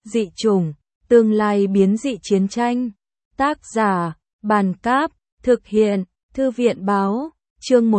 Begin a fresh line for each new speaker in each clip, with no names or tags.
Dị chủng, tương lai biến dị chiến tranh. Tác giả, Bàn Cáp, thực hiện, Thư viện Báo, chương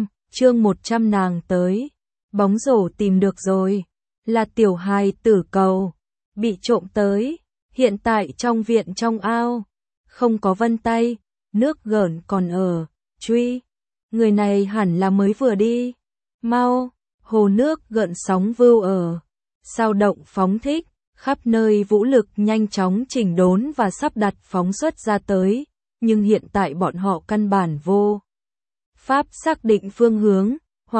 100 nàng tới. Bóng rổ tìm được rồi, là tiểu hài tử cầu, bị trộm tới, hiện tại trong viện trong ao, không có vân tay, nước gợn còn ở, truy. Người này hẳn là mới vừa đi, mau, hồ nước gợn sóng vưu ở, sao động phóng thích, khắp nơi vũ lực nhanh chóng chỉnh đốn và sắp đặt phóng xuất ra tới, nhưng hiện tại bọn họ căn bản vô pháp xác định phương hướng.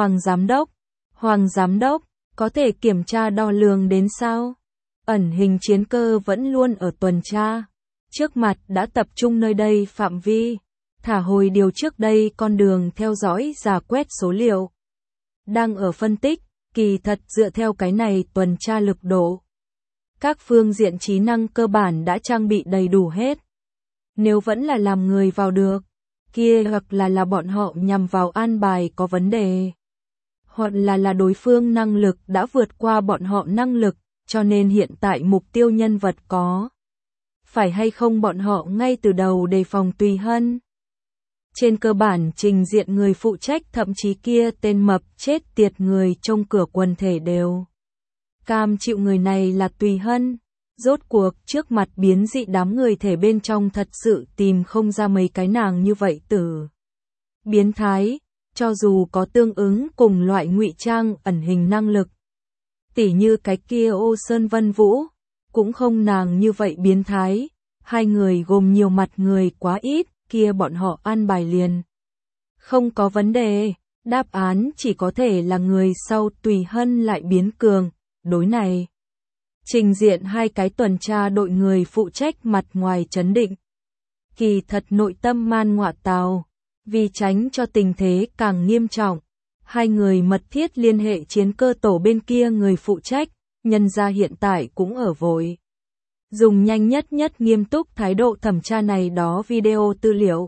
Hoàng giám đốc, có thể kiểm tra đo lường đến sao? Ẩn hình chiến cơ vẫn luôn ở tuần tra, trước mặt đã tập trung nơi đây phạm vi, thả hồi điều trước đây con đường theo dõi rà quét số liệu. Đang ở phân tích, kỳ thật dựa theo cái này tuần tra lực độ. Các phương diện trí năng cơ bản đã trang bị đầy đủ hết. Nếu vẫn là làm người vào được, kia hoặc là bọn họ nhằm vào an bài có vấn đề. Hoặc là đối phương năng lực đã vượt qua bọn họ năng lực, cho nên hiện tại mục tiêu nhân vật có. Phải hay không bọn họ ngay từ đầu đề phòng Tùy Hân. Trên cơ bản trình diện người phụ trách thậm chí kia tên mập chết tiệt người trong cửa quần thể đều cam chịu người này là Tùy Hân. Rốt cuộc trước mặt biến dị đám người thể bên trong thật sự tìm không ra mấy cái nàng như vậy tử. Biến thái, cho dù có tương ứng cùng loại ngụy trang ẩn hình năng lực. Tỉ như cái kia Ô Sơn Vân Vũ, cũng không nàng như vậy biến thái. Hai người gồm nhiều mặt người quá ít, kia bọn họ an bài liền. Không có vấn đề, đáp án chỉ có thể là người sau Tùy Hân lại biến cường, đối này. Trình diện hai cái tuần tra đội người phụ trách mặt ngoài trấn định. Kỳ thật nội tâm man ngọa tào, vì tránh cho tình thế càng nghiêm trọng. Hai người mật thiết liên hệ chiến cơ tổ bên kia người phụ trách, nhân ra hiện tại cũng ở vội. Dùng nhanh nhất nghiêm túc thái độ thẩm tra này đó video tư liệu.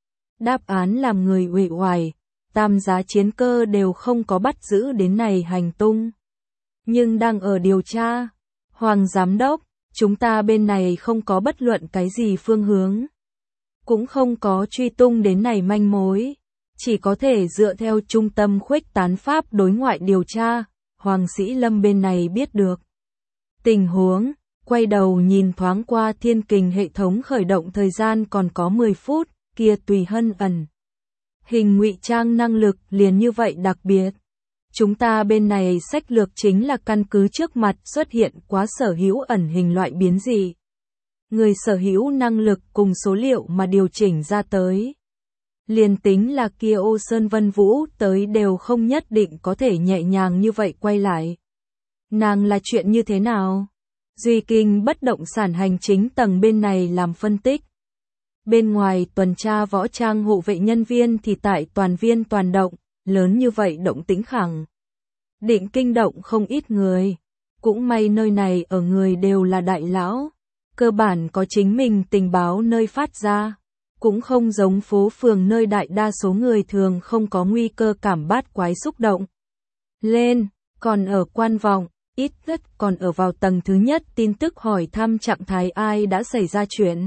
Đáp án làm người uể oải, tam giá chiến cơ đều không có bắt giữ đến này hành tung. Nhưng đang ở điều tra. Hoàng giám đốc, chúng ta bên này không có bất luận cái gì phương hướng. Cũng không có truy tung đến này manh mối. Chỉ có thể dựa theo trung tâm khuếch tán pháp đối ngoại điều tra. Hoàng Sĩ Lâm bên này biết được tình huống, quay đầu nhìn thoáng qua thiên kình hệ thống khởi động thời gian còn có 10 phút, kia Tùy Hân ẩn. Hình ngụy trang năng lực liền như vậy đặc biệt. Chúng ta bên này sách lược chính là căn cứ trước mặt xuất hiện quá sở hữu ẩn hình loại biến dị. Người sở hữu năng lực cùng số liệu mà điều chỉnh ra tới. Liền tính là kia Ô Sơn Vân Vũ tới đều không nhất định có thể nhẹ nhàng như vậy quay lại. Nàng là chuyện như thế nào? Duy Kinh bất động sản hành chính tầng bên này làm phân tích. Bên ngoài tuần tra võ trang hộ vệ nhân viên thì tại toàn viên toàn động, lớn như vậy động tĩnh khẳng định kinh động không ít người. Cũng may nơi này ở người đều là đại lão, cơ bản có chính mình tình báo nơi phát ra. Cũng không giống phố phường nơi đại đa số người thường không có nguy cơ cảm bát quái xúc động. Lên, còn ở quan vọng, ít nhất còn ở vào tầng thứ nhất tin tức hỏi thăm trạng thái ai đã xảy ra chuyện.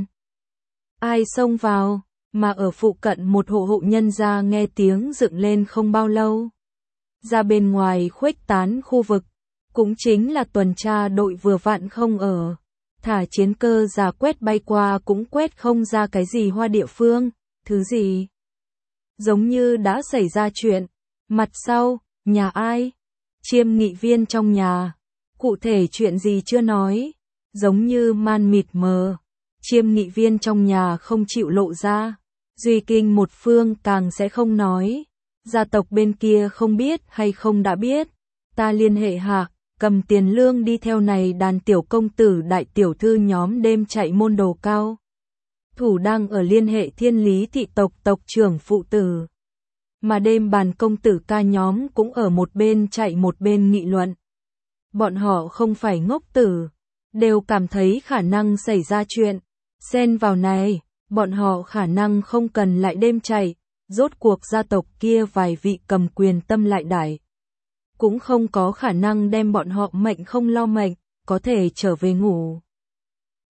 Ai xông vào, mà ở phụ cận một hộ nhân gia nghe tiếng dựng lên không bao lâu. Ra bên ngoài khuếch tán khu vực, cũng chính là tuần tra đội vừa vặn không ở. Thả chiến cơ giả quét bay qua cũng quét không ra cái gì hoa địa phương, thứ gì. Giống như đã xảy ra chuyện. Mặt sau, nhà ai? Chiêm nghị viên trong nhà. Cụ thể chuyện gì chưa nói. Giống như man mịt mờ. Chiêm nghị viên trong nhà không chịu lộ ra. Duy Kinh một phương càng sẽ không nói. Gia tộc bên kia không biết hay không đã biết. Ta liên hệ hạ. Cầm tiền lương đi theo này đàn tiểu công tử đại tiểu thư nhóm đêm chạy môn đồ cao. Thủ đang ở liên hệ Thiên Lý thị tộc tộc trưởng phụ tử. Mà đêm bàn công tử ca nhóm cũng ở một bên chạy một bên nghị luận. Bọn họ không phải ngốc tử, đều cảm thấy khả năng xảy ra chuyện. Xen vào này, bọn họ khả năng không cần lại đêm chạy, rốt cuộc gia tộc kia vài vị cầm quyền tâm lại đãi. Cũng không có khả năng đem bọn họ mệnh không lo mệnh, có thể trở về ngủ.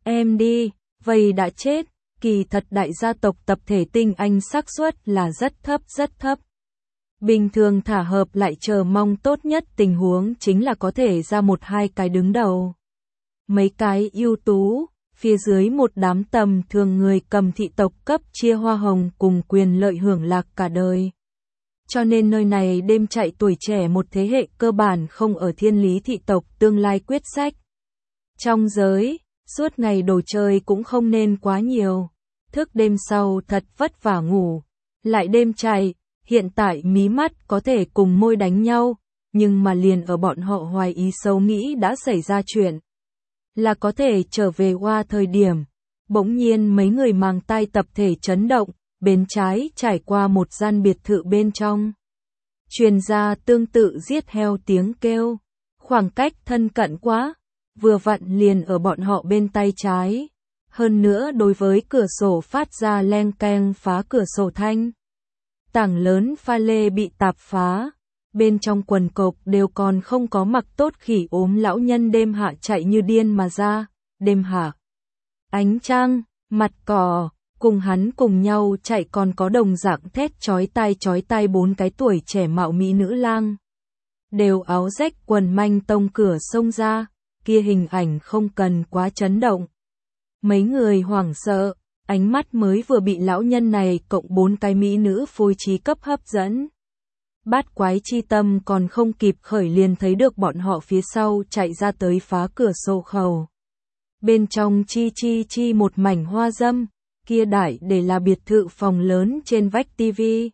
em đi, vậy đã chết, kỳ thật đại gia tộc tập thể tinh anh xác suất là rất thấp. Bình thường thả hợp lại chờ mong tốt nhất tình huống chính là có thể ra một hai cái đứng đầu. Mấy cái ưu tú, phía dưới một đám tầm thường người cầm thị tộc cấp chia hoa hồng cùng quyền lợi hưởng lạc cả đời. Cho nên nơi này đêm chạy tuổi trẻ một thế hệ cơ bản không ở thiên lý thị tộc tương lai quyết sách. Trong giới, suốt ngày đồ chơi cũng không nên quá nhiều. Thức đêm sau thật vất vả ngủ, lại đêm chạy, hiện tại mí mắt có thể cùng môi đánh nhau, nhưng mà liền ở bọn họ hoài ý xấu nghĩ đã xảy ra chuyện. Là có thể trở về qua thời điểm, bỗng nhiên mấy người màng tai tập thể chấn động, bên trái trải qua một gian biệt thự bên trong. Truyền ra tương tự giết heo tiếng kêu, khoảng cách thân cận quá, vừa vặn liền ở bọn họ bên tay trái. Hơn nữa đối với cửa sổ phát ra leng keng phá cửa sổ thanh. Tảng lớn pha lê bị tạp phá, bên trong quần cộc đều còn không có mặc tốt khỉ ốm lão nhân đêm hạ chạy như điên mà ra, đêm hạ. Ánh trăng, mặt cỏ, cùng hắn cùng nhau chạy còn có đồng dạng thét chói tai 4 cái tuổi trẻ mạo mỹ nữ lang. Đều áo rách quần manh tông cửa xông ra, kia hình ảnh không cần quá chấn động. Mấy người hoảng sợ, ánh mắt mới vừa bị lão nhân này cộng 4 cái mỹ nữ phối trí cấp hấp dẫn. Bát quái chi tâm còn không kịp khởi liền thấy được bọn họ phía sau chạy ra tới phá cửa sổ khẩu. Bên trong chi một mảnh hoa dâm, kia đại để là biệt thự phòng lớn trên vách tivi.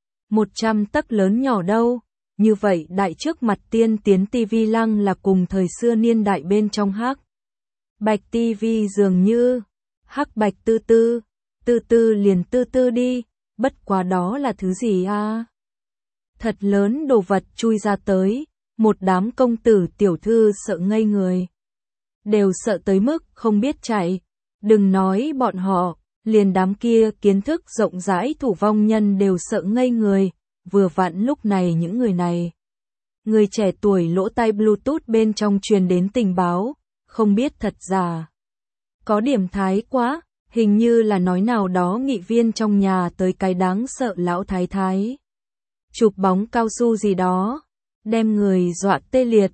100 tấc lớn nhỏ đâu, như vậy đại trước mặt tiên tiến tivi lăng là cùng thời xưa niên đại bên trong hắc. Bạch tivi dường như, hắc bạch tư tư liền tư tư đi, bất quá đó là thứ gì à? Thật lớn đồ vật chui ra tới, một đám công tử tiểu thư sợ ngây người. Đều sợ tới mức không biết chạy, đừng nói bọn họ, liền đám kia kiến thức rộng rãi thủ vong nhân đều sợ ngây người, vừa vặn lúc này những người này. Người trẻ tuổi lỗ tai Bluetooth bên trong truyền đến tình báo, không biết thật giả. Có điểm thái quá, hình như là nói nào đó nghị viên trong nhà tới cái đáng sợ lão thái thái. Chụp bóng cao su gì đó, đem người dọa tê liệt,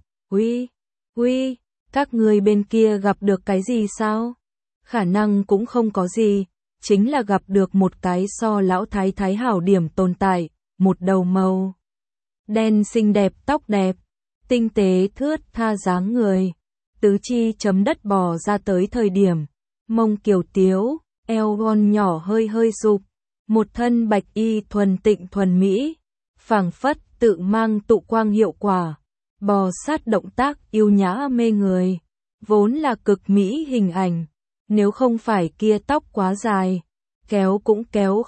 uy, các người bên kia gặp được cái gì sao? Khả năng cũng không có gì, chính là gặp được một cái so lão thái thái hảo điểm tồn tại, một đầu màu đen xinh đẹp tóc đẹp, tinh tế thướt tha dáng người, tứ chi chấm đất bò ra tới thời điểm, mông kiều tiếu, eo thon nhỏ hơi sụp, một thân bạch y thuần tịnh thuần mỹ, phảng phất tự mang tụ quang hiệu quả, bò sát động tác yêu nhã mê người, vốn là cực mỹ hình ảnh, nếu không phải kia tóc quá dài, kéo cũng kéo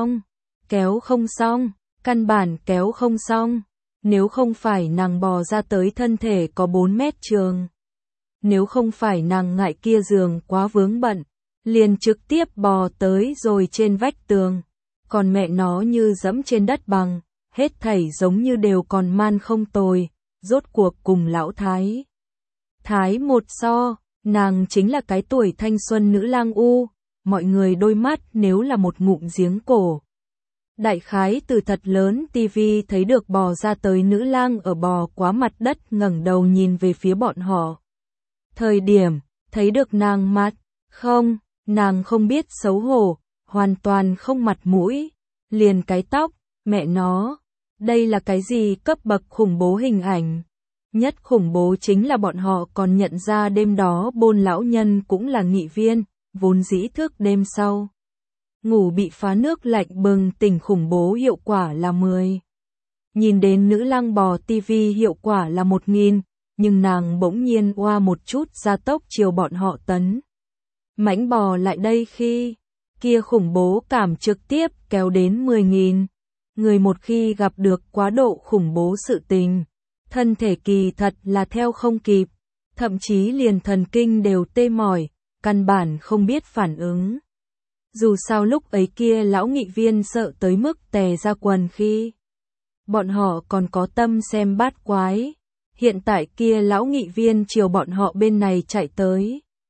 không xong, căn bản kéo không xong, nếu không phải nàng bò ra tới thân thể có 4 mét trường. Nếu không phải nàng ngại kia giường quá vướng bận, liền trực tiếp bò tới rồi trên vách tường, còn mẹ nó như dẫm trên đất bằng, hết thảy giống như đều còn man không tồi, rốt cuộc cùng lão thái. Thái một so, nàng chính là cái tuổi thanh xuân nữ lang u, mọi người đôi mắt nếu là một ngụm giếng cổ. Đại khái từ thật lớn tivi thấy được bò ra tới nữ lang ở bò quá mặt đất ngẩng đầu nhìn về phía bọn họ. Thời điểm, thấy được nàng mặt, không, nàng không biết xấu hổ, hoàn toàn không mặt mũi, liền cái tóc, mẹ nó, đây là cái gì cấp bậc khủng bố hình ảnh. Nhất khủng bố chính là bọn họ còn nhận ra đêm đó bôn lão nhân cũng là nghị viên, vốn dĩ thức đêm sau. Ngủ bị phá nước lạnh bừng tỉnh khủng bố hiệu quả là 10. Nhìn đến nữ lang bò tivi hiệu quả là 1000, nhưng nàng bỗng nhiên oa một chút gia tốc chiều bọn họ tấn. Mãnh bò lại đây khi, kia khủng bố cảm trực tiếp kéo đến 10.000. Người một khi gặp được quá độ khủng bố sự tình, thân thể kỳ thật là theo không kịp, thậm chí liền thần kinh đều tê mỏi, căn bản không biết phản ứng. Dù sao lúc ấy kia lão nghị viên sợ tới mức tè ra quần khi bọn họ còn có tâm xem bát quái, hiện tại kia lão nghị viên chiều bọn họ bên này chạy tới.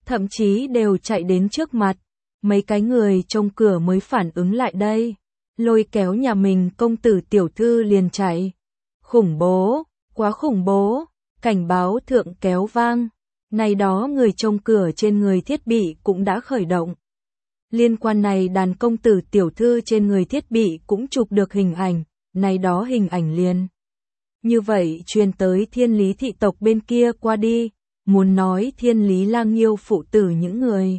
thậm chí đều chạy đến trước mặt. Mấy cái người trông cửa mới phản ứng lại đây, lôi kéo nhà mình công tử tiểu thư liền chạy. Khủng bố, quá khủng bố, cảnh báo thượng kéo vang. Này đó người trông cửa trên người thiết bị cũng đã khởi động. Liên quan này đàn công tử tiểu thư trên người thiết bị cũng chụp được hình ảnh, này đó hình ảnh liền. Như vậy truyền tới Thiên Lý thị tộc bên kia qua đi, muốn nói Thiên Lý Lang Nhiêu phụ tử những người.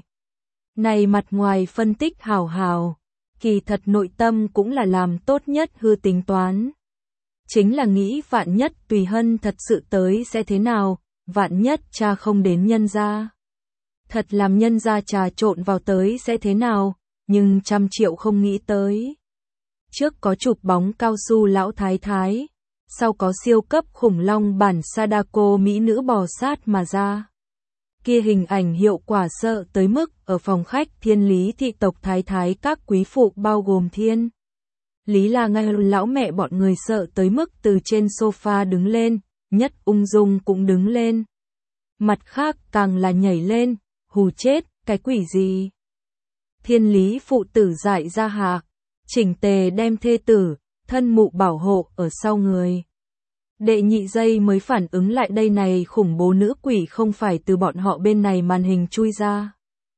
Này mặt ngoài phân tích hào hào, kỳ thật nội tâm cũng là làm tốt nhất hư tính toán. Chính là nghĩ vạn nhất Tùy Hân thật sự tới sẽ thế nào, vạn nhất cha không đến nhân gia. Thật làm nhân gia trà trộn vào tới sẽ thế nào, nhưng 100 triệu không nghĩ tới. Trước có chụp bóng cao su lão thái thái, sau có siêu cấp khủng long bản Sadako mỹ nữ bò sát mà ra. Kia hình ảnh hiệu quả sợ tới mức ở phòng khách Thiên Lý thị tộc thái thái các quý phụ bao gồm Thiên Lý là ngay lão mẹ bọn người sợ tới mức từ trên sofa đứng lên, nhất ung dung cũng đứng lên. Mặt khác càng là nhảy lên, hù chết, cái quỷ gì. Thiên Lý phụ tử dại ra hạ, chỉnh tề đem thê tử, thân mụ bảo hộ ở sau người. Đệ nhị giây mới phản ứng lại đây này khủng bố nữ quỷ không phải từ bọn họ bên này màn hình chui ra.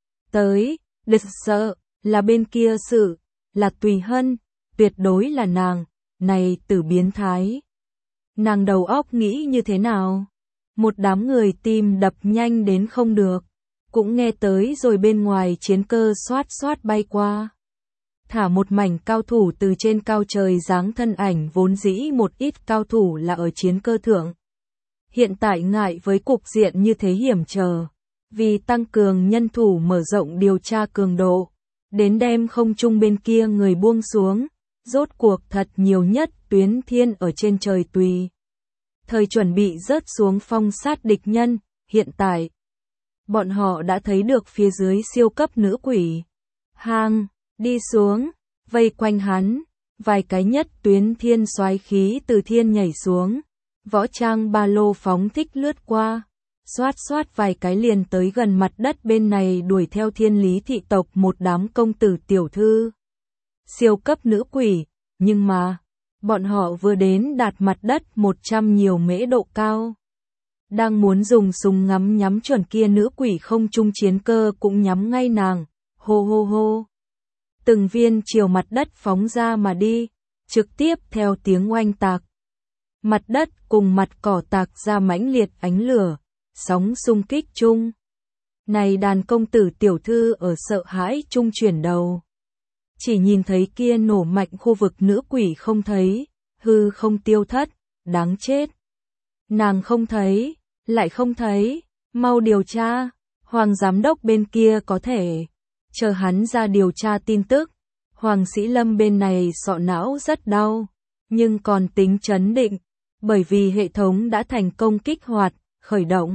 Tới, địch sợ, là bên kia sự, là Tùy Hân, tuyệt đối là nàng, này tử biến thái. Nàng đầu óc nghĩ như thế nào? Một đám người tim đập nhanh đến không được, cũng nghe tới rồi bên ngoài chiến cơ xoát xoát bay qua. Thả một mảnh cao thủ từ trên cao trời giáng thân ảnh vốn dĩ một ít cao thủ là ở chiến cơ thượng. Hiện tại ngại với cục diện như thế hiểm trở, vì tăng cường nhân thủ mở rộng điều tra cường độ, đến đem không trung bên kia người buông xuống, rốt cuộc thật nhiều nhất Tuyến Thiên ở trên trời tùy. Thời chuẩn bị rớt xuống phong sát địch nhân, hiện tại. Bọn họ đã thấy được phía dưới siêu cấp nữ quỷ. Hang, đi xuống, vây quanh hắn, vài cái nhất Tuyến Thiên soái khí từ thiên nhảy xuống, võ trang ba lô phóng thích lướt qua, xoát xoát vài cái liền tới gần mặt đất bên này đuổi theo Thiên Lý thị tộc một đám công tử tiểu thư. Siêu cấp nữ quỷ, nhưng mà, bọn họ vừa đến đạt mặt đất 100 nhiều mễ độ cao. Đang muốn dùng súng ngắm nhắm chuẩn kia nữ quỷ không trung chiến cơ cũng nhắm ngay nàng, hô hô hô. Từng viên chiều mặt đất phóng ra mà đi, trực tiếp theo tiếng oanh tạc. Mặt đất cùng mặt cỏ tạc ra mãnh liệt ánh lửa, sóng xung kích chung. Này đàn công tử tiểu thư ở sợ hãi chung chuyển đầu. Chỉ nhìn thấy kia nổ mạnh khu vực nữ quỷ không thấy, hư không tiêu thất, đáng chết. Nàng không thấy, lại không thấy, mau điều tra, Hoàng giám đốc bên kia có thể. Chờ hắn ra điều tra tin tức, Hoàng Sĩ Lâm bên này sọ não rất đau, nhưng còn tính trấn định, bởi vì hệ thống đã thành công kích hoạt, khởi động.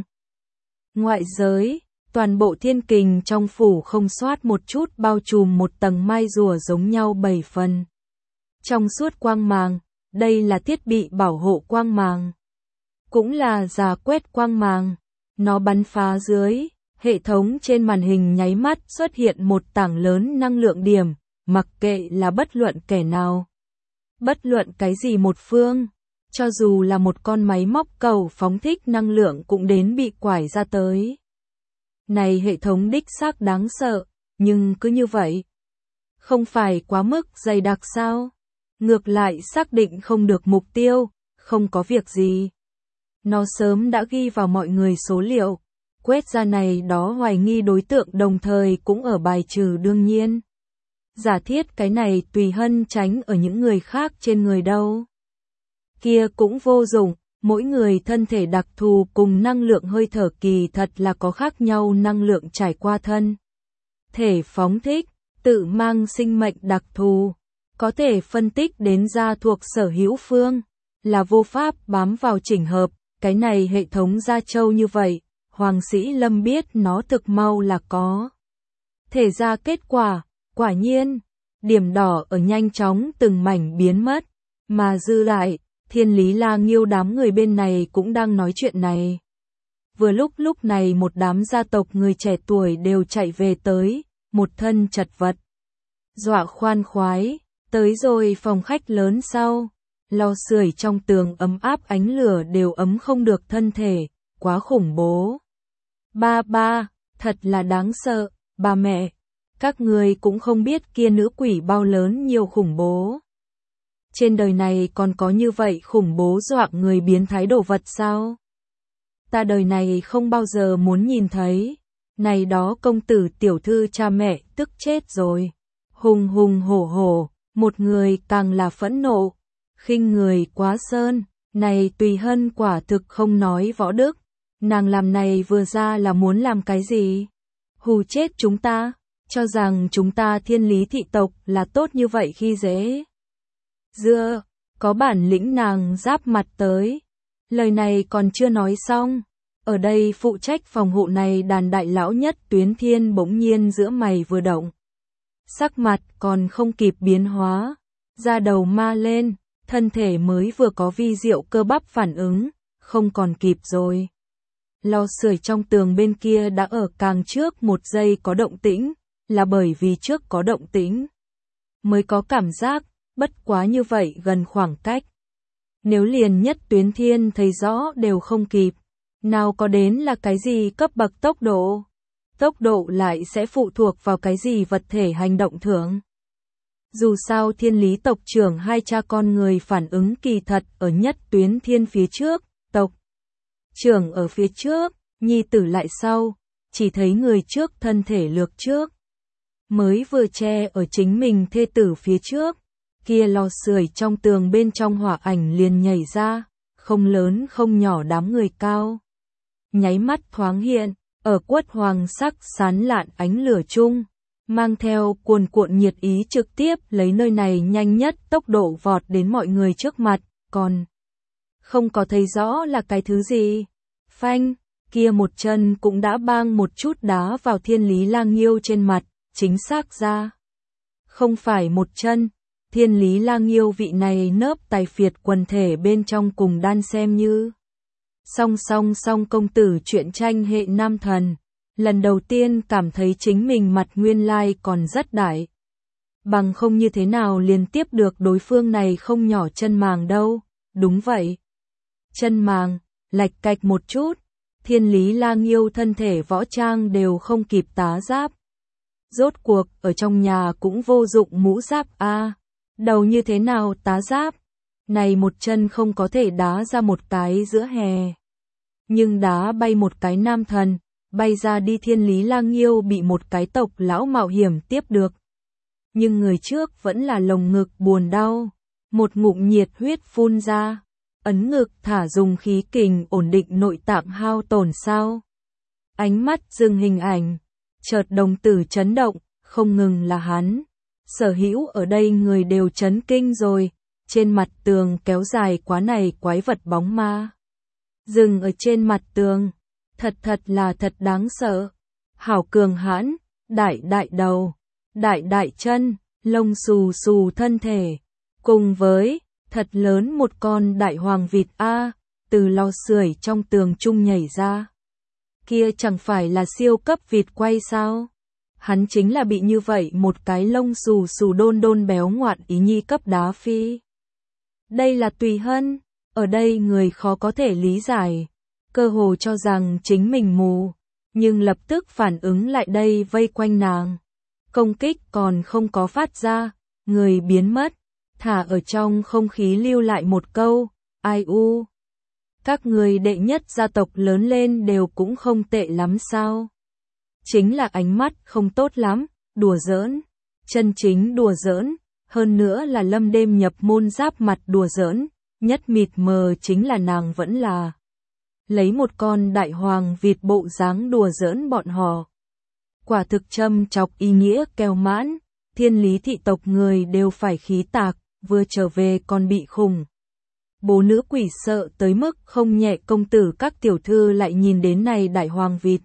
Ngoại giới, toàn bộ thiên kình trong phủ không soát một chút bao trùm một tầng mai rùa giống nhau 7 phần. Trong suốt quang màng, đây là thiết bị bảo hộ quang màng. Cũng là rà quét quang màng, nó bắn phá dưới. Hệ thống trên màn hình nháy mắt xuất hiện một tảng lớn năng lượng điểm, mặc kệ là bất luận kẻ nào. Bất luận cái gì một phương, cho dù là một con máy móc cầu phóng thích năng lượng cũng đến bị quải ra tới. Này hệ thống đích xác đáng sợ, nhưng cứ như vậy. Không phải quá mức dày đặc sao? Ngược lại xác định không được mục tiêu, không có việc gì. Nó sớm đã ghi vào mọi người số liệu. Quét ra này đó hoài nghi đối tượng đồng thời cũng ở bài trừ đương nhiên. Giả thiết cái này Tùy Hân tránh ở những người khác trên người đâu. Kia cũng vô dụng, mỗi người thân thể đặc thù cùng năng lượng hơi thở kỳ thật là có khác nhau năng lượng trải qua thân. Thể phóng thích, tự mang sinh mệnh đặc thù, có thể phân tích đến ra thuộc sở hữu phương, là vô pháp bám vào chỉnh hợp, cái này hệ thống gia châu như vậy. Hoàng Sĩ Lâm biết nó thực mau là có thể ra kết quả, quả nhiên, điểm đỏ ở nhanh chóng từng mảnh biến mất, mà dư lại, Thiên Lý Lang Nhiêu đám người bên này cũng đang nói chuyện này. Vừa lúc này một đám gia tộc người trẻ tuổi đều chạy về tới, một thân chật vật. Dọa khoan khoái, tới rồi phòng khách lớn sau, lò sưởi trong tường ấm áp ánh lửa đều ấm không được thân thể, quá khủng bố. Ba, thật là đáng sợ, ba mẹ, các người cũng không biết kia nữ quỷ bao lớn nhiều khủng bố. Trên đời này còn có như vậy khủng bố dọa người biến thái đồ vật sao? Ta đời này không bao giờ muốn nhìn thấy. Này đó công tử tiểu thư cha mẹ tức chết rồi. Hùng hùng hổ hổ, một người càng là phẫn nộ. Khinh người quá sơn, này Tùy Hân quả thực không nói võ đức. Nàng làm này vừa ra là muốn làm cái gì? Hù chết chúng ta, cho rằng chúng ta Thiên Lý thị tộc là tốt như vậy khi dễ. Dưa, có bản lĩnh nàng giáp mặt tới. Lời này còn chưa nói xong. Ở đây phụ trách phòng hộ này đàn đại lão nhất Tuyến Thiên bỗng nhiên giữa mày vừa động. Sắc mặt còn không kịp biến hóa. Da đầu ma lên, thân thể mới vừa có vi diệu cơ bắp phản ứng, không còn kịp rồi. Lò sưởi trong tường bên kia đã ở càng trước một giây có động tĩnh, là bởi vì trước có động tĩnh mới có cảm giác, bất quá như vậy gần khoảng cách. Nếu liền nhất Tuyến Thiên thấy rõ đều không kịp, nào có đến là cái gì cấp bậc tốc độ. Tốc độ lại sẽ phụ thuộc vào cái gì vật thể hành động thưởng. Dù sao Thiên Lý tộc trưởng hai cha con người phản ứng kỳ thật ở nhất Tuyến Thiên phía trước, tộc trưởng ở phía trước, nhi tử lại sau, chỉ thấy người trước thân thể lược trước. Mới vừa che ở chính mình thê tử phía trước, kia lò sưởi trong tường bên trong hỏa ảnh liền nhảy ra, không lớn không nhỏ đám người cao. Nháy mắt thoáng hiện, ở quất hoàng sắc sán lạn ánh lửa chung, mang theo cuồn cuộn nhiệt ý trực tiếp lấy nơi này nhanh nhất tốc độ vọt đến mọi người trước mặt, còn không có thấy rõ là cái thứ gì. Phanh, kia một chân cũng đã bang một chút đá vào Thiên Lý Lang Nghiêu trên mặt, chính xác ra. Không phải một chân, Thiên Lý Lang Nghiêu vị này nớp tài phiệt quần thể bên trong cùng đan xem như. Song công tử truyện tranh hệ nam thần, lần đầu tiên cảm thấy chính mình mặt nguyên lai còn rất đại. Bằng không như thế nào liền tiếp được đối phương này không nhỏ chân màng đâu, đúng vậy. Chân màng, lạch cạch một chút, Thiên Lý Lang Nghiêu thân thể võ trang đều không kịp tá giáp. Rốt cuộc, ở trong nhà cũng vô dụng mũ giáp a, đầu như thế nào tá giáp, này một chân không có thể đá ra một cái giữa hè. Nhưng đá bay một cái nam thần, bay ra đi Thiên Lý Lang Nghiêu bị một cái tộc lão mạo hiểm tiếp được. Nhưng người trước vẫn là lồng ngực buồn đau, một ngụm nhiệt huyết phun ra, ấn ngực thả dùng khí kình ổn định nội tạng hao tổn sao. Ánh mắt dừng hình ảnh, chợt đồng tử chấn động, không ngừng là hắn. Sở hữu ở đây người đều chấn kinh rồi, trên mặt tường kéo dài quá này quái vật bóng ma. Dừng ở trên mặt tường, thật là thật đáng sợ. Hảo cường hãn, đại đầu, đại chân, lông xù xù thân thể, cùng với thật lớn một con đại hoàng vịt a, từ lò sưởi trong tường trung nhảy ra. Kia chẳng phải là siêu cấp vịt quay sao? Hắn chính là bị như vậy một cái lông xù xù đôn béo ngoạn ý nhi cấp đá phi. Đây là Tùy Hân, ở đây người khó có thể lý giải, cơ hồ cho rằng chính mình mù, nhưng lập tức phản ứng lại đây vây quanh nàng. Công kích còn không có phát ra, người biến mất, thả ở trong không khí lưu lại một câu, ai u. Các người đệ nhất gia tộc lớn lên đều cũng không tệ lắm sao? Chính là ánh mắt không tốt lắm, đùa giỡn, chân chính đùa giỡn, hơn nữa là lâm đêm nhập môn giáp mặt đùa giỡn, nhất mịt mờ chính là nàng vẫn là lấy một con đại hoàng vịt bộ dáng đùa giỡn bọn họ. Quả thực châm chọc ý nghĩa keo mãn, Thiên Lý thị tộc người đều phải khí tạc, vừa trở về còn bị khủng. Bố nữ quỷ sợ tới mức không nhẹ, công tử các tiểu thư lại nhìn đến này đại hoàng vịt.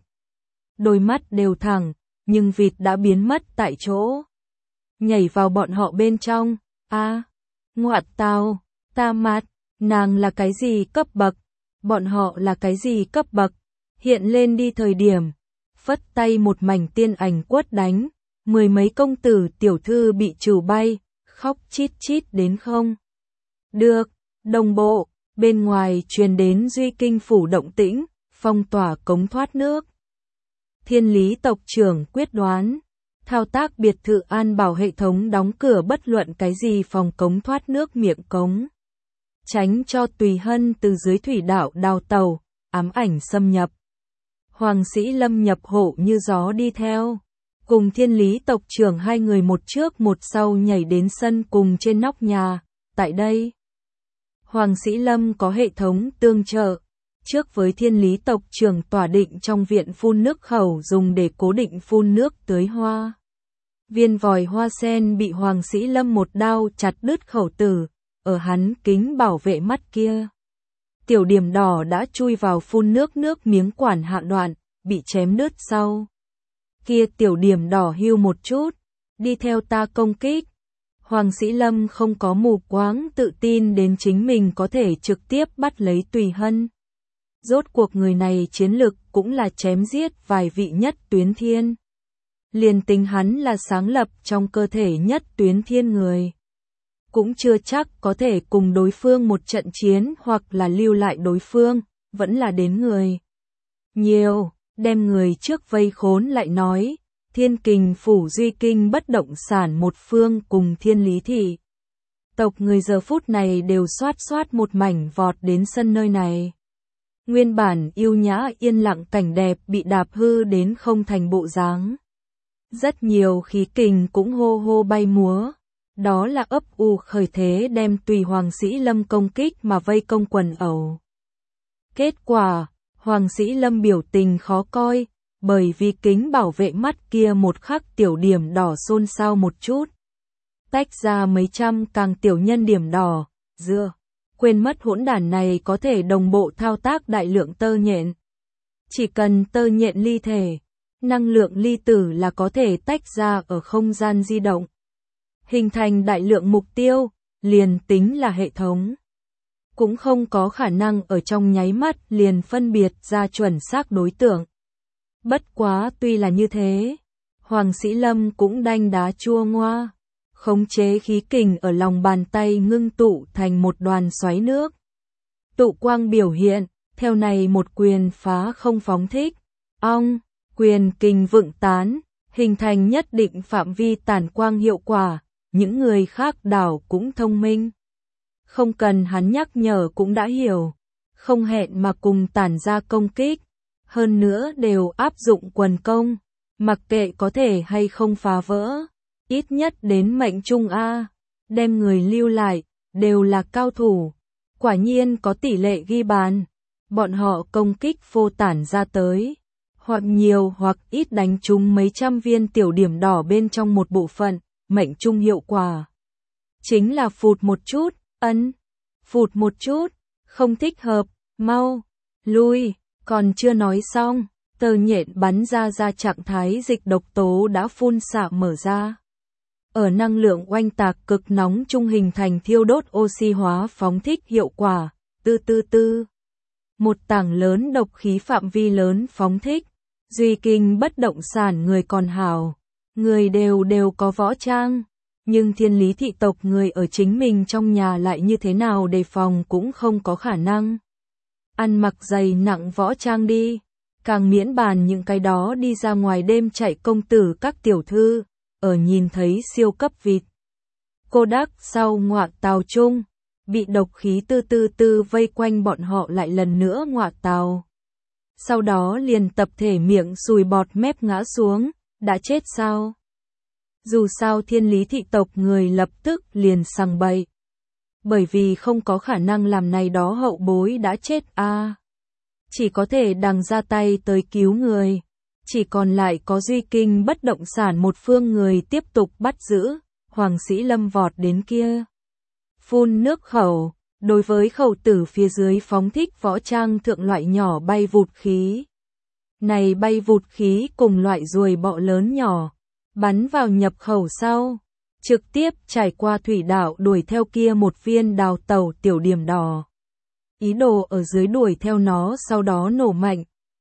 Đôi mắt đều thẳng, nhưng vịt đã biến mất tại chỗ. Nhảy vào bọn họ bên trong, ngoạn tao, ta mạt, nàng là cái gì cấp bậc, bọn họ là cái gì cấp bậc, hiện lên đi thời điểm, phất tay một mảnh tiên ảnh quất đánh, mười mấy công tử tiểu thư bị trừ bay, khóc chít chít đến không. Được, đồng bộ, bên ngoài truyền đến Duy Kinh phủ động tĩnh, phong tỏa cống thoát nước. Thiên lý tộc trưởng quyết đoán, thao tác biệt thự an bảo hệ thống đóng cửa bất luận cái gì phòng cống thoát nước miệng cống. Tránh cho Tùy Hân từ dưới thủy đạo đào tàu, ám ảnh xâm nhập. Hoàng Sĩ Lâm nhập hộ như gió đi theo. Cùng thiên lý tộc trưởng hai người một trước một sau nhảy đến sân cùng trên nóc nhà. Tại đây, Hoàng Sĩ Lâm có hệ thống tương trợ. Trước với thiên lý tộc trưởng tỏa định trong viện phun nước khẩu dùng để cố định phun nước tưới hoa. Viên vòi hoa sen bị Hoàng Sĩ Lâm một đao chặt đứt khẩu tử, ở hắn kính bảo vệ mắt kia. Tiểu điểm đỏ đã chui vào phun nước miếng quản hạ đoạn, bị chém đứt sau. Kia tiểu điểm đỏ hưu một chút, đi theo ta công kích. Hoàng Sĩ Lâm không có mù quáng tự tin đến chính mình có thể trực tiếp bắt lấy Tùy Hân. Rốt cuộc người này chiến lực cũng là chém giết vài vị nhất tuyến thiên. Liền tính hắn là sáng lập trong cơ thể nhất tuyến thiên người. Cũng chưa chắc có thể cùng đối phương một trận chiến hoặc là lưu lại đối phương, vẫn là đến người. Nhiều, đem người trước vây khốn lại nói, Thiên Kình phủ Duy Kinh bất động sản một phương cùng Thiên Lý thị. Tộc người giờ phút này đều xoát một mảnh vọt đến sân nơi này. Nguyên bản yêu nhã yên lặng cảnh đẹp bị đạp hư đến không thành bộ dáng. Rất nhiều khí kình cũng hô hô bay múa. Đó là ấp u khởi thế đem Tùy Hoàng Sĩ Lâm công kích mà vây công quần ẩu. Kết quả, Hoàng Sĩ Lâm biểu tình khó coi, bởi vì kính bảo vệ mắt kia một khắc tiểu điểm đỏ xôn xao một chút. Tách ra mấy trăm càng tiểu nhân điểm đỏ, quên mất hỗn đản này có thể đồng bộ thao tác đại lượng tơ nhện. Chỉ cần tơ nhện ly thể, năng lượng ly tử là có thể tách ra ở không gian di động. Hình thành đại lượng mục tiêu, liền tính là hệ thống. Cũng không có khả năng ở trong nháy mắt liền phân biệt ra chuẩn xác đối tượng. Bất quá tuy là như thế, Hoàng Sĩ Lâm cũng đanh đá chua ngoa. Khống chế khí kình ở lòng bàn tay ngưng tụ thành một đoàn xoáy nước. Tụ quang biểu hiện, theo này một quyền phá không phóng thích. Ong, quyền kình vựng tán, hình thành nhất định phạm vi tản quang hiệu quả. Những người khác đảo cũng thông minh. Không cần hắn nhắc nhở cũng đã hiểu. Không hẹn mà cùng tản ra công kích. Hơn nữa đều áp dụng quần công. Mặc kệ có thể hay không phá vỡ. Ít nhất đến mệnh trung A. Đem người lưu lại, đều là cao thủ. Quả nhiên có tỷ lệ ghi bàn. Bọn họ công kích phô tản ra tới. Hoặc nhiều hoặc ít đánh trúng mấy trăm viên tiểu điểm đỏ bên trong một bộ phận. Mệnh trung hiệu quả chính là phụt một chút, phụt một chút, không thích hợp, mau, lui, còn chưa nói xong, tơ nhện bắn ra trạng thái dịch độc tố đã phun xạ mở ra. Ở năng lượng oanh tạc cực nóng trung hình thành thiêu đốt oxy hóa phóng thích hiệu quả, một tảng lớn độc khí phạm vi lớn phóng thích, Duy Kinh bất động sản người còn hảo. Người đều có võ trang, nhưng thiên lý thị tộc người ở chính mình trong nhà lại như thế nào đề phòng cũng không có khả năng. Ăn mặc dày nặng võ trang đi, càng miễn bàn những cái đó đi ra ngoài đêm chạy công tử các tiểu thư, ở nhìn thấy siêu cấp vịt. Cô đắc sau ngoạ tàu chung, bị độc khí tư vây quanh bọn họ lại lần nữa ngoạ tàu. Sau đó liền tập thể miệng sùi bọt mép ngã xuống. Đã chết sao? Dù sao thiên lý thị tộc người lập tức liền sằng bậy. Bởi vì không có khả năng làm này đó hậu bối đã chết a. Chỉ có thể đằng ra tay tới cứu người. Chỉ còn lại có Duy Kinh bất động sản một phương người tiếp tục bắt giữ. Hoàng Sĩ Lâm vọt đến kia. Phun nước khẩu. Đối với khẩu tử phía dưới phóng thích võ trang thượng loại nhỏ bay vụt khí. Này bay vụt khí cùng loại ruồi bọ lớn nhỏ, bắn vào nhập khẩu sau, trực tiếp trải qua thủy đạo đuổi theo kia một viên đào tẩu tiểu điểm đỏ. Ý đồ ở dưới đuổi theo nó sau đó nổ mạnh,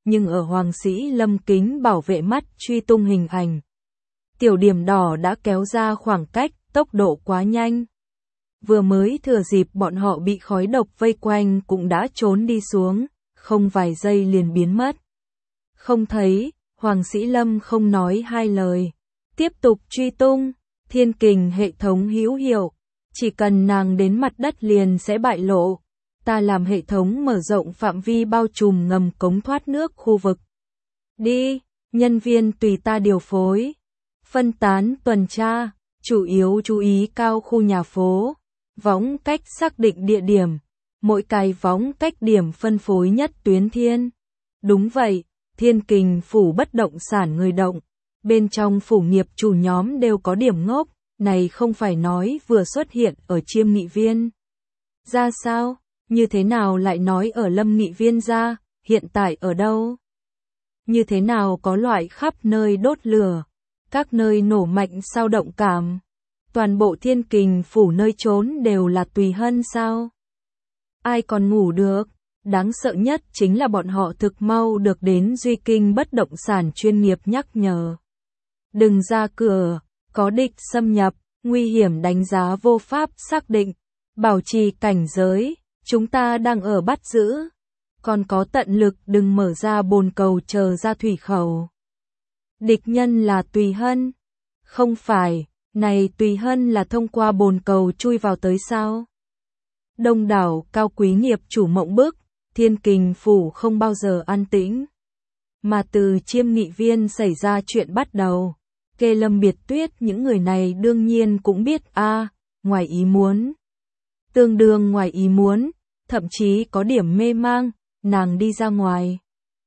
nhưng ở Hoàng Sĩ Lâm kính bảo vệ mắt truy tung hình ảnh. Tiểu điểm đỏ đã kéo ra khoảng cách, tốc độ quá nhanh. Vừa mới thừa dịp bọn họ bị khói độc vây quanh cũng đã trốn đi xuống, không vài giây liền biến mất. Không thấy, Hoàng Sĩ Lâm không nói hai lời. Tiếp tục truy tung, thiên kình hệ thống hữu hiệu. Chỉ cần nàng đến mặt đất liền sẽ bại lộ. Ta làm hệ thống mở rộng phạm vi bao trùm ngầm cống thoát nước khu vực. Đi, nhân viên tùy ta điều phối. Phân tán tuần tra, chủ yếu chú ý cao khu nhà phố. Võng cách xác định địa điểm. Mỗi cái võng cách điểm phân phối nhất tuyến thiên. Đúng vậy, thiên kình phủ bất động sản người động. Bên trong phủ nghiệp chủ nhóm đều có điểm ngốc. Này không phải nói vừa xuất hiện ở Chiêm Nghị Viên. Ra sao? Như thế nào lại nói ở Lâm Nghị Viên ra? Hiện tại ở đâu? Như thế nào có loại khắp nơi đốt lửa? Các nơi nổ mạnh sao động cảm? Toàn bộ thiên kình phủ nơi trốn đều là Tùy Hân sao? Ai còn ngủ được? Đáng sợ nhất chính là bọn họ thực mau được đến Duy Kinh bất động sản chuyên nghiệp nhắc nhở. Đừng ra cửa. Có địch xâm nhập, nguy hiểm đánh giá vô pháp xác định, bảo trì cảnh giới, chúng ta đang ở bắt giữ. Còn có tận lực đừng mở ra bồn cầu chờ ra thủy khẩu. Địch nhân là Tùy Hân. Không phải, này Tùy Hân là thông qua bồn cầu chui vào tới sao? Đông đảo cao quý nghiệp chủ mộng bức, thiên kình phủ không bao giờ an tĩnh. Mà từ Chiêm Nghị Viên xảy ra chuyện bắt đầu. Kê Lâm Biệt Tuyết những người này đương nhiên cũng biết ngoài ý muốn. Tương đương ngoài ý muốn, thậm chí có điểm mê mang, nàng đi ra ngoài.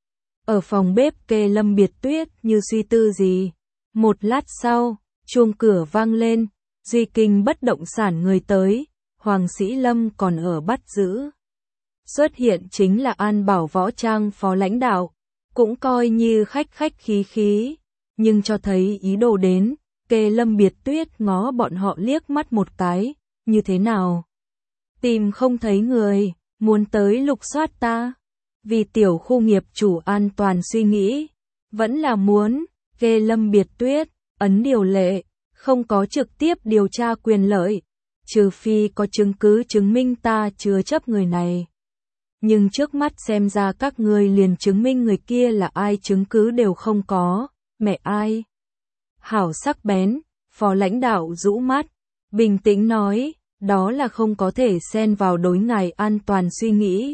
Ở phòng bếp Kê Lâm Biệt Tuyết như suy tư gì. Một lát sau, chuông cửa vang lên, Duy Kinh bất động sản người tới, Hoàng Sĩ Lâm còn ở bắt giữ. Xuất hiện chính là An Bảo Võ Trang phó lãnh đạo, cũng coi như khách khách khí khí. Nhưng cho thấy ý đồ đến, Kê Lâm Biệt Tuyết ngó bọn họ liếc mắt một cái, như thế nào? Tìm không thấy người, muốn tới lục soát ta. Vì tiểu khu nghiệp chủ an toàn suy nghĩ, vẫn là muốn, Kê Lâm Biệt Tuyết, ấn điều lệ, không có trực tiếp điều tra quyền lợi, trừ phi có chứng cứ chứng minh ta chứa chấp người này. Nhưng trước mắt xem ra các ngươi liền chứng minh người kia là ai chứng cứ đều không có. Mẹ ai? Hảo sắc bén, phó lãnh đạo rũ mắt, bình tĩnh nói, đó là không có thể xen vào đối ngài an toàn suy nghĩ.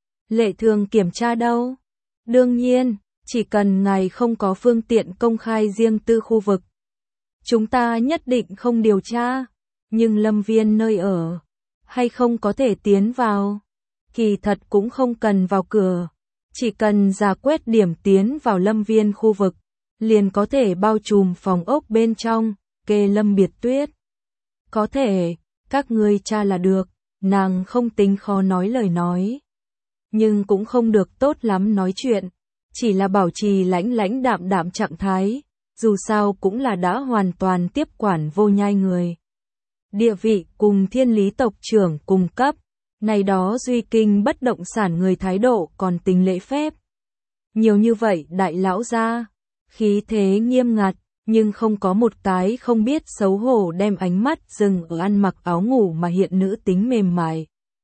Lệ thường kiểm tra đâu? Đương nhiên, chỉ cần ngài không có phương tiện công khai riêng tư khu vực. Chúng ta nhất định không điều tra, nhưng Lâm Viên nơi ở, hay không có thể tiến vào. Kỳ thật cũng không cần vào cửa, chỉ cần rà quét điểm tiến vào Lâm Viên khu vực. Liền có thể bao trùm phòng ốc bên trong, Kê Lâm Biệt Tuyết. Có thể, các ngươi tra là được, nàng không tính khó nói lời nói. Nhưng cũng không được tốt lắm nói chuyện, chỉ là bảo trì lãnh đạm đạm trạng thái, dù sao cũng là đã hoàn toàn tiếp quản Vô Nhai người. Địa vị cùng Thiên Lý tộc trưởng cùng cấp, này đó Duy Kinh bất động sản người thái độ còn tính lễ phép. Nhiều như vậy đại lão gia. Khí thế nghiêm ngặt, nhưng không có một cái không biết xấu hổ đem ánh mắt dừng ở ăn mặc áo ngủ mà hiện nữ tính mềm mại.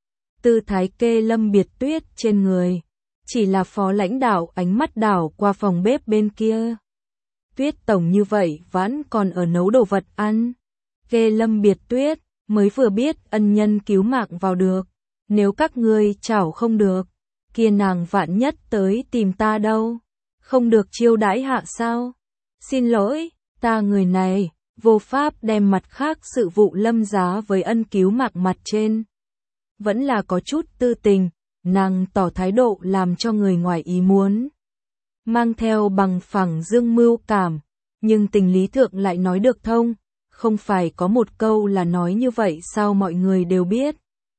Tư thái Kê Lâm Biệt Tuyết trên người, chỉ là phó lãnh đạo ánh mắt đảo qua phòng bếp bên kia. Tuyết tổng như vậy vẫn còn ở nấu đồ vật ăn. Kê Lâm Biệt Tuyết mới vừa biết ân nhân cứu mạng vào được, nếu các ngươi chảo không được, kia nàng vạn nhất tới tìm ta đâu. Không được chiêu đãi hạ sao? Xin lỗi, ta người này, vô pháp đem mặt khác sự vụ Lâm giá với ân cứu mạng mặt trên. Vẫn là có chút tư tình, nàng tỏ thái độ làm cho người ngoài ý muốn. Mang theo bằng phẳng dương mưu cảm, nhưng tình lý thượng lại nói được thông, không phải có một câu là nói như vậy sao mọi người đều biết.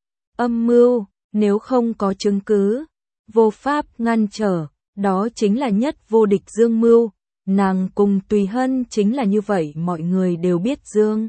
Âm mưu, nếu không có chứng cứ, vô pháp ngăn trở. Đó chính là nhất vô địch dương mưu, nàng cùng Tùy Hân chính là như vậy mọi người đều biết dương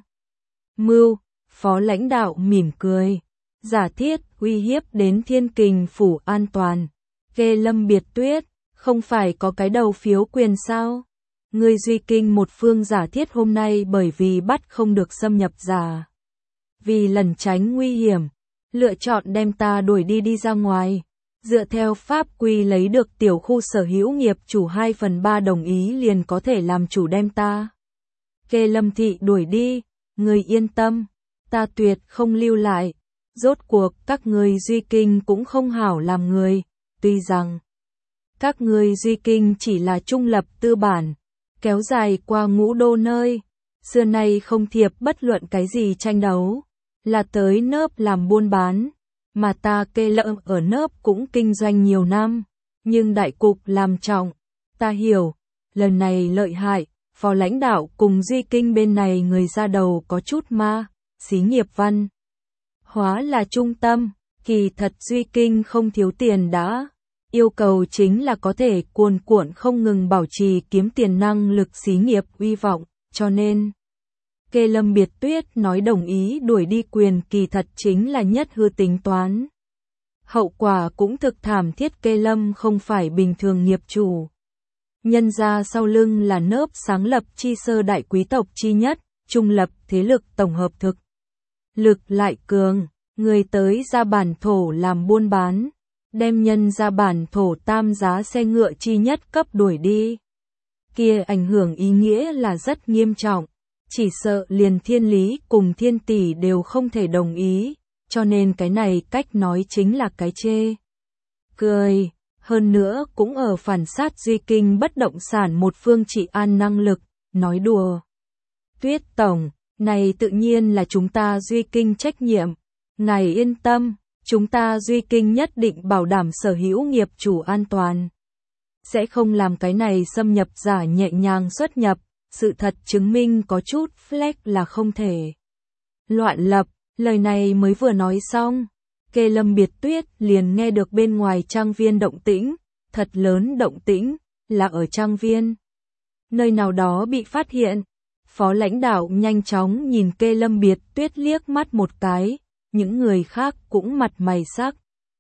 mưu, phó lãnh đạo mỉm cười, giả thiết uy hiếp đến thiên kình phủ an toàn, Kê Lâm Biệt Tuyết, Không phải có cái đầu phiếu quyền sao? Ngươi Duy Kinh một phương giả thiết hôm nay bởi vì bắt không được xâm nhập giả. Vì lẩn tránh nguy hiểm, lựa chọn đem ta đuổi đi ra ngoài. Dựa theo pháp quy lấy được tiểu khu sở hữu nghiệp chủ 2/3 đồng ý liền có thể làm chủ đem ta. Kê Lâm Thị đuổi đi, ngươi yên tâm, ta tuyệt không lưu lại. Rốt cuộc các ngươi Duy Kinh cũng không hảo làm người, tuy rằng các ngươi Duy Kinh chỉ là trung lập tư bản, kéo dài qua ngũ đô nơi, xưa nay không thiệp bất luận cái gì tranh đấu, là tới nớp làm buôn bán, mà ta Kê Lâm ở nớp cũng kinh doanh nhiều năm, nhưng đại cục làm trọng, ta hiểu, lần này lợi hại, phó lãnh đạo cùng Duy Kinh bên này người ra đầu có chút ma, xí nghiệp văn hóa là trung tâm, kỳ thật Duy Kinh không thiếu tiền đã. Yêu cầu chính là có thể cuồn cuộn không ngừng bảo trì kiếm tiền năng lực xí nghiệp uy vọng, cho nên Kê Lâm Biệt Tuyết nói đồng ý đuổi đi quyền kỳ thật chính là nhất hư tính toán. Hậu quả cũng thực thảm thiết, Kê Lâm không phải bình thường nghiệp chủ. Nhân ra sau lưng là nớp sáng lập chi sơ đại quý tộc chi nhất, trung lập thế lực tổng hợp thực. Lực lại cường, người tới ra bản thổ làm buôn bán. Đem nhân ra bản thổ tam giá xe ngựa chi nhất cấp đuổi đi. Kia ảnh hưởng ý nghĩa là rất nghiêm trọng, chỉ sợ liền Thiên Lý cùng Thiên Tỷ đều không thể đồng ý, cho nên cái này cách nói chính là cái chê. Cười, hơn nữa cũng ở phản sát Duy Kinh bất động sản một phương trị an năng lực, nói đùa. Tuyết Tổng, này tự nhiên là chúng ta Duy Kinh trách nhiệm, ngài yên tâm. Chúng ta Duy Kinh nhất định bảo đảm sở hữu nghiệp chủ an toàn. Sẽ không làm cái này xâm nhập giả nhẹ nhàng xuất nhập, sự thật chứng minh có chút flex là không thể. Loạn lập, lời này mới vừa nói xong, Kê Lâm Biệt Tuyết liền nghe được bên ngoài trang viên động tĩnh, thật lớn động tĩnh, là ở trang viên. Nơi nào đó bị phát hiện, phó lãnh đạo nhanh chóng nhìn Kê Lâm Biệt Tuyết liếc mắt một cái. Những người khác cũng mặt mày sắc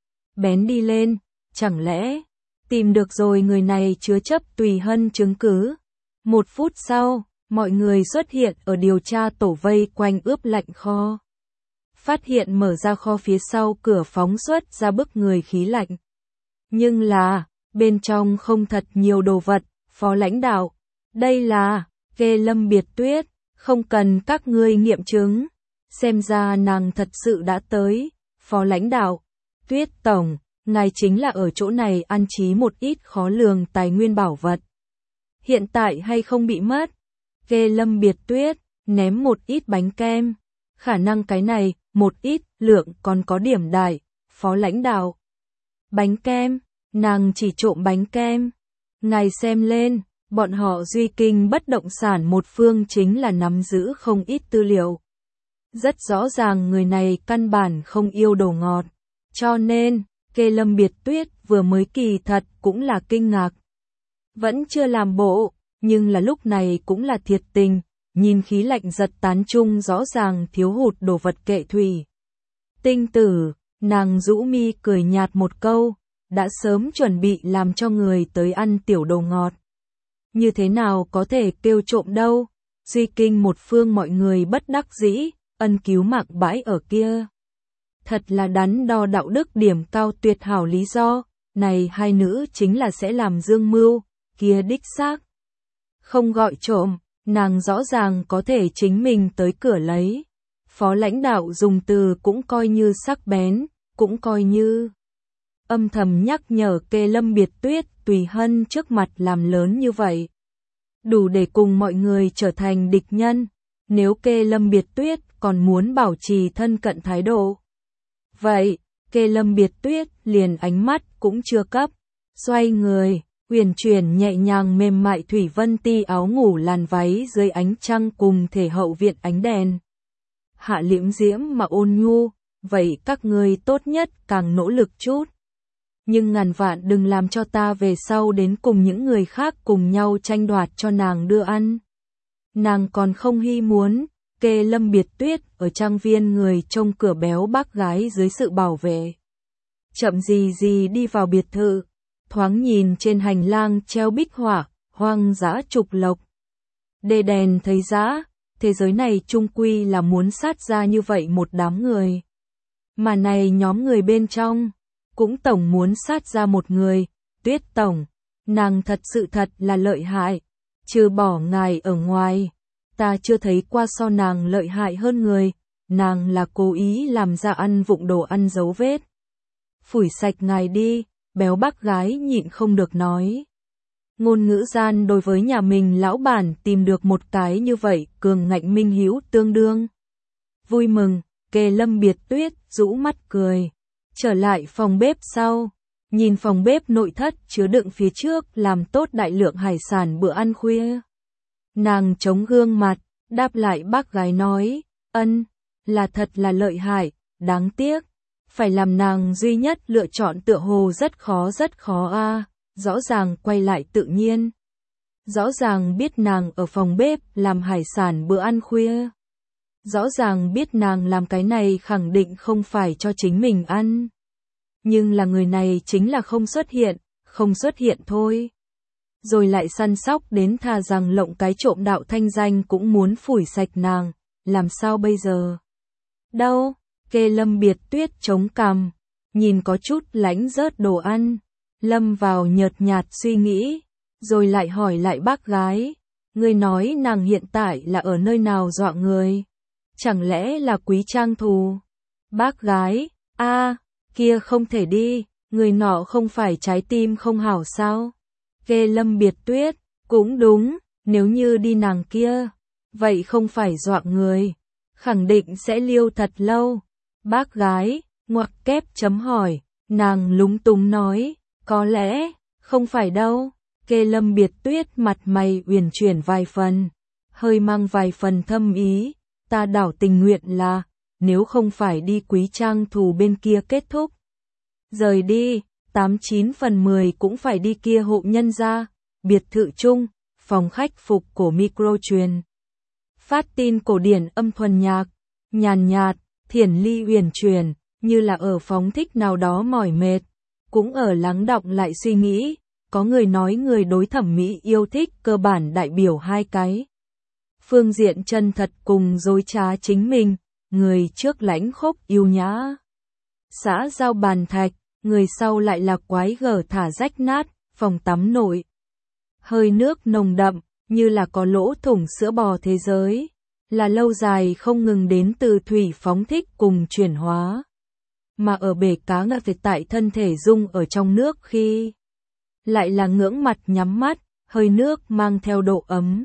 bén đi lên, chẳng lẽ tìm được rồi người này chứa chấp tùy hân chứng cứ. 1 phút sau, mọi người xuất hiện ở điều tra tổ vây quanh ướp lạnh kho. Phát hiện mở ra kho phía sau cửa phóng xuất ra bức người khí lạnh. Nhưng là, bên trong không thật nhiều đồ vật, phó lãnh đạo. Đây là, Kê Lâm Biệt Tuyết, không cần các ngươi nghiệm chứng. Xem ra nàng thật sự đã tới, phó lãnh đạo, Tuyết Tổng, ngài chính là ở chỗ này ăn trí một ít khó lường tài nguyên bảo vật. Hiện tại hay không bị mất? Kê Lâm Biệt Tuyết, ném một ít bánh kem. Khả năng cái này, một ít, lượng còn có điểm đại, phó lãnh đạo. Bánh kem, nàng chỉ trộm bánh kem. Ngài xem lên, bọn họ Duy Kinh bất động sản một phương chính là nắm giữ không ít tư liệu. Rất rõ ràng người này căn bản không yêu đồ ngọt. Cho nên, Kê Lâm Biệt Tuyết vừa mới kỳ thật cũng là kinh ngạc. Vẫn chưa làm bộ, nhưng là lúc này cũng là thiệt tình, nhìn khí lạnh giật tán chung rõ ràng thiếu hụt đồ vật kệ thủy. Tinh tử, nàng rũ mi cười nhạt một câu, đã sớm chuẩn bị làm cho người tới ăn tiểu đồ ngọt. Như thế nào có thể kêu trộm đâu, Duy Kinh một phương mọi người bất đắc dĩ. Ân cứu mạng bãi ở kia. Thật là đắn đo đạo đức điểm cao tuyệt hảo lý do, này hai nữ chính là sẽ làm dương mưu, kia đích xác. Không gọi trộm, nàng rõ ràng có thể chính mình tới cửa lấy. Phó lãnh đạo dùng từ cũng coi như sắc bén, cũng coi như âm thầm nhắc nhở Kê Lâm Biệt Tuyết tùy hân trước mặt làm lớn như vậy. Đủ để cùng mọi người trở thành địch nhân, nếu Kê Lâm Biệt Tuyết còn muốn bảo trì thân cận thái độ. Vậy, Kê Lâm Biệt Tuyết liền ánh mắt cũng chưa cấp, xoay người, uyển chuyển nhẹ nhàng mềm mại thủy vân ti áo ngủ làn váy dưới ánh trăng cùng thể hậu viện ánh đèn. Hạ liễm diễm mà ôn nhu, vậy các ngươi tốt nhất càng nỗ lực chút. Nhưng ngàn vạn đừng làm cho ta về sau đến cùng những người khác cùng nhau tranh đoạt cho nàng đưa ăn. Nàng còn không hy muốn, Kê Lâm Biệt Tuyết ở trang viên người trông cửa béo bác gái dưới sự bảo vệ. Chậm gì gì đi vào biệt thự, thoáng nhìn trên hành lang treo bích họa, hoang dã trục lộc. Đê đèn thấy dã, thế giới này chung quy là muốn sát ra như vậy một đám người. Mà này nhóm người bên trong, cũng tổng muốn sát ra một người, Tuyết tổng, nàng thật sự thật là lợi hại, trừ bỏ ngài ở ngoài, ta chưa thấy qua so nàng lợi hại hơn người, nàng là cố ý làm ra ăn vụng đồ ăn dấu vết. Phủi sạch ngài đi, béo bác gái nhịn không được nói. Ngôn ngữ gian đối với nhà mình lão bản tìm được một cái như vậy cường ngạnh minh hữu tương đương. Vui mừng, Kê Lâm Biệt Tuyết rũ mắt cười. Trở lại phòng bếp sau, nhìn phòng bếp nội thất chứa đựng phía trước làm tốt đại lượng hải sản bữa ăn khuya. Nàng chống gương mặt, đáp lại bác gái nói, là thật là lợi hại, đáng tiếc. Phải làm nàng duy nhất lựa chọn tựa hồ rất khó a. Rõ ràng quay lại tự nhiên. Rõ ràng biết nàng ở phòng bếp làm hải sản bữa ăn khuya. Rõ ràng biết nàng làm cái này khẳng định không phải cho chính mình ăn. Nhưng là người này chính là không xuất hiện thôi. Rồi lại săn sóc đến thà rằng lộng cái trộm đạo thanh danh cũng muốn phủi sạch nàng, làm sao bây giờ? Đâu? Kê Lâm Biệt Tuyết chống cằm, nhìn có chút lánh rớt đồ ăn, lâm vào nhợt nhạt suy nghĩ, rồi lại hỏi lại bác gái, người nói nàng hiện tại là ở nơi nào dọa người? Chẳng lẽ là Quý Trang Thù? Bác gái, kia không thể đi, người nọ không phải trái tim không hảo sao? Kê Lâm Biệt Tuyết, cũng đúng, nếu như đi nàng kia, vậy không phải dọa người, khẳng định sẽ liêu thật lâu. Bác gái, ngoặc kép chấm hỏi, nàng lúng túng nói, có lẽ, không phải đâu. Kê Lâm Biệt Tuyết mặt mày uyển chuyển vài phần, hơi mang vài phần thâm ý, ta đảo tình nguyện là, nếu không phải đi Quý Trang Thù bên kia kết thúc. Rời đi, 89 phần 10 cũng phải đi kia hộ nhân gia, biệt thự chung, phòng khách phục cổ micro truyền. Phát tin cổ điển âm thuần nhạc, nhàn nhạt, thiển ly uyển chuyển, như là ở phóng thích nào đó mỏi mệt, cũng ở lắng đọng lại suy nghĩ, có người nói người đối thẩm mỹ yêu thích cơ bản đại biểu hai cái. Phương diện chân thật cùng dối trá chính mình, người trước lãnh khốc yêu nhã. Xã giao bàn thạch, người sau lại là quái gở thả rách nát, phòng tắm nội. Hơi nước nồng đậm, như là có lỗ thủng sữa bò thế giới, là lâu dài không ngừng đến từ thủy phóng thích cùng chuyển hóa. Mà ở bể cá ngạc việt tại thân thể dung ở trong nước khi lại là ngưỡng mặt nhắm mắt, hơi nước mang theo độ ấm.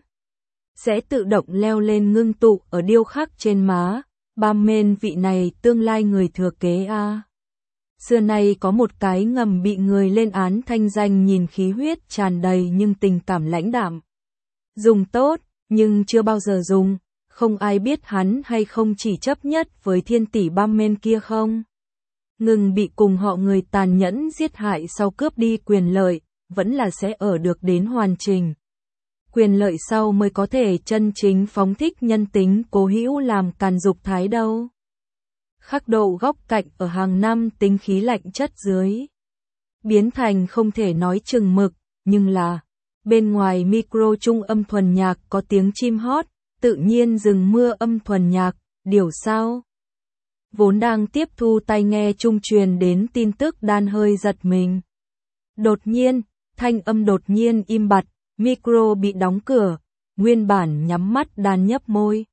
Sẽ tự động leo lên ngưng tụ ở điêu khắc trên má, bám men vị này tương lai người thừa kế a. Xưa nay có một cái ngầm bị người lên án thanh danh nhìn khí huyết tràn đầy nhưng tình cảm lãnh đạm. Dùng tốt, nhưng chưa bao giờ dùng, không ai biết hắn hay không chỉ chấp nhất với thiên tỷ băm men kia không. Ngừng bị cùng họ người tàn nhẫn giết hại sau cướp đi quyền lợi, vẫn là sẽ ở được đến hoàn chỉnh. Quyền lợi sau mới có thể chân chính phóng thích nhân tính cố hữu làm càn dục thái đâu. Khắc độ góc cạnh ở hàng năm tính khí lạnh chất dưới. Biến thành không thể nói chừng mực, nhưng là, bên ngoài micro trung âm thuần nhạc có tiếng chim hót, tự nhiên rừng mưa âm thuần nhạc, điều sao? Vốn đang tiếp thu tai nghe trung truyền đến tin tức đan hơi giật mình. Đột nhiên, thanh âm đột nhiên im bặt, micro bị đóng cửa, nguyên bản nhắm mắt đan nhấp môi.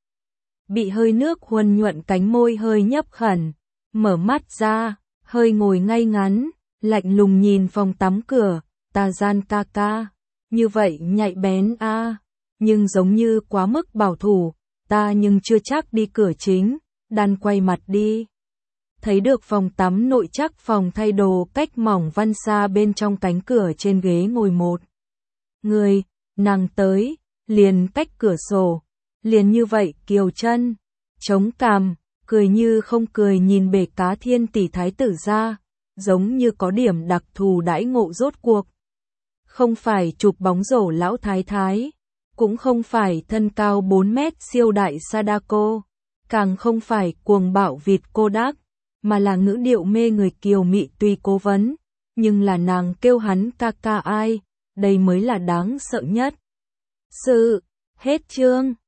Bị hơi nước huân nhuận cánh môi hơi nhấp khẩn, mở mắt ra, hơi ngồi ngay ngắn, lạnh lùng nhìn phòng tắm cửa, ta gian ca ca, như vậy nhạy bén a, nhưng giống như quá mức bảo thủ, ta nhưng chưa chắc đi cửa chính, đan quay mặt đi. Thấy được phòng tắm nội chắc phòng thay đồ cách mỏng văn xa bên trong cánh cửa trên ghế ngồi một người, nàng tới, liền cách cửa sổ, liền như vậy kiều chân, chống cằm, cười như không cười nhìn bể cá thiên tỷ thái tử ra, giống như có điểm đặc thù đãi ngộ rốt cuộc. Không phải chụp bóng rổ lão thái thái, cũng không phải thân cao 4 mét siêu đại Sadako, càng không phải cuồng bạo vịt Kodak, mà là ngữ điệu mê người kiều mị tùy cố vấn, nhưng là nàng kêu hắn ca ca ai, đây mới là đáng sợ nhất. Sự, hết chương.